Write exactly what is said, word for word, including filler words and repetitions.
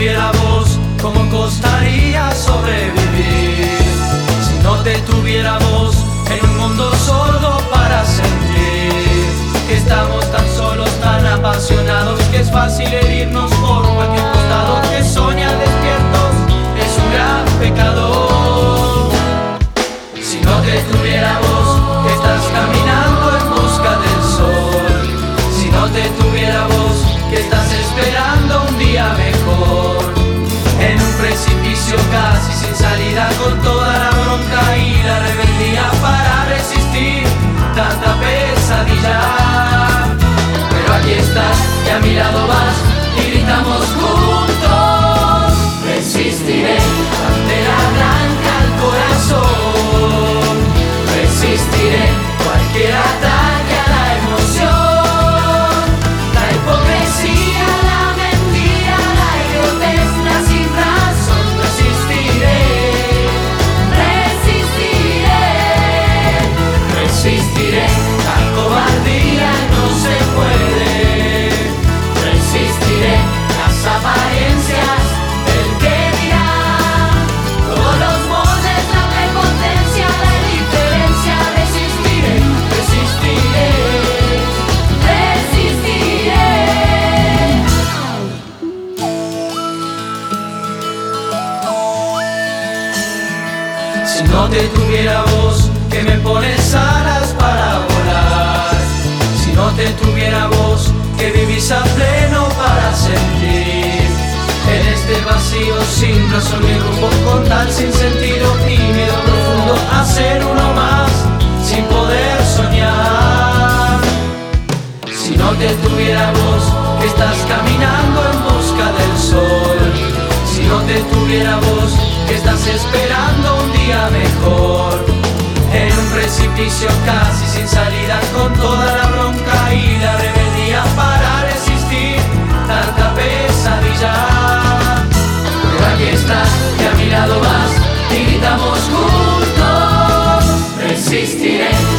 tuviera voz, ¿cómo costaría sobrevivir? Si no te tuviera voz, en un mundo sordo para sentir que estamos tan solos, tan apasionados, que es fácil herirnos por cualquier costado, que soñar despiertos es un gran pecado. Si no te tuviera voz, que estás caminando en busca del sol. Si no te tuviera voz, que estás esperando un día mejor. En un precipicio casi sin salida, con toda la bronca y la rebeldía para resistir tanta pesadilla. Pero aquí estás y a mi lado vas y gritamos juntos: resistiré, bandera blanca al corazón. Resistiré cualquier ataque a la emoción, la hipocresía, la mentira, la idiotez, la sin razón. Resistiré, resistiré, resistiré, la cobardía no se puede. Resistiré las apariencias del que dirá, todos los moldes, la prepotencia, la indiferencia. Resistiré, resistiré, resistiré. Si no te tuviera voz, que me pones alas para volar. Si no te tuviera voz, que vivís a pleno para sentir. En este vacío sin razón ni rumbo, con tal sin sentido y miedo profundo a ser uno más, sin poder soñar. Si no te tuviera voz, que estás caminando en busca del sol. Si no te tuviera voz, que estás esperando un día mejor. En un precipicio casi sin salida, con toda la bronca y la rebeldía para resistir tanta pesadilla. Pero aquí estás y a mi lado vas y gritamos juntos: resistiré.